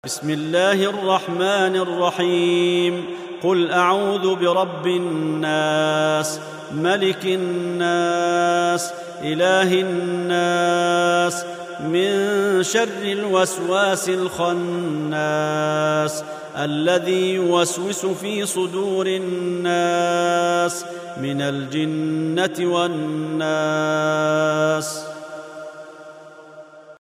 بسم الله الرحمن الرحيم. قل أعوذ برب الناس، ملك الناس، إله الناس، من شر الوسواس الخناس الذي يوسوس في صدور الناس من الجنة والناس.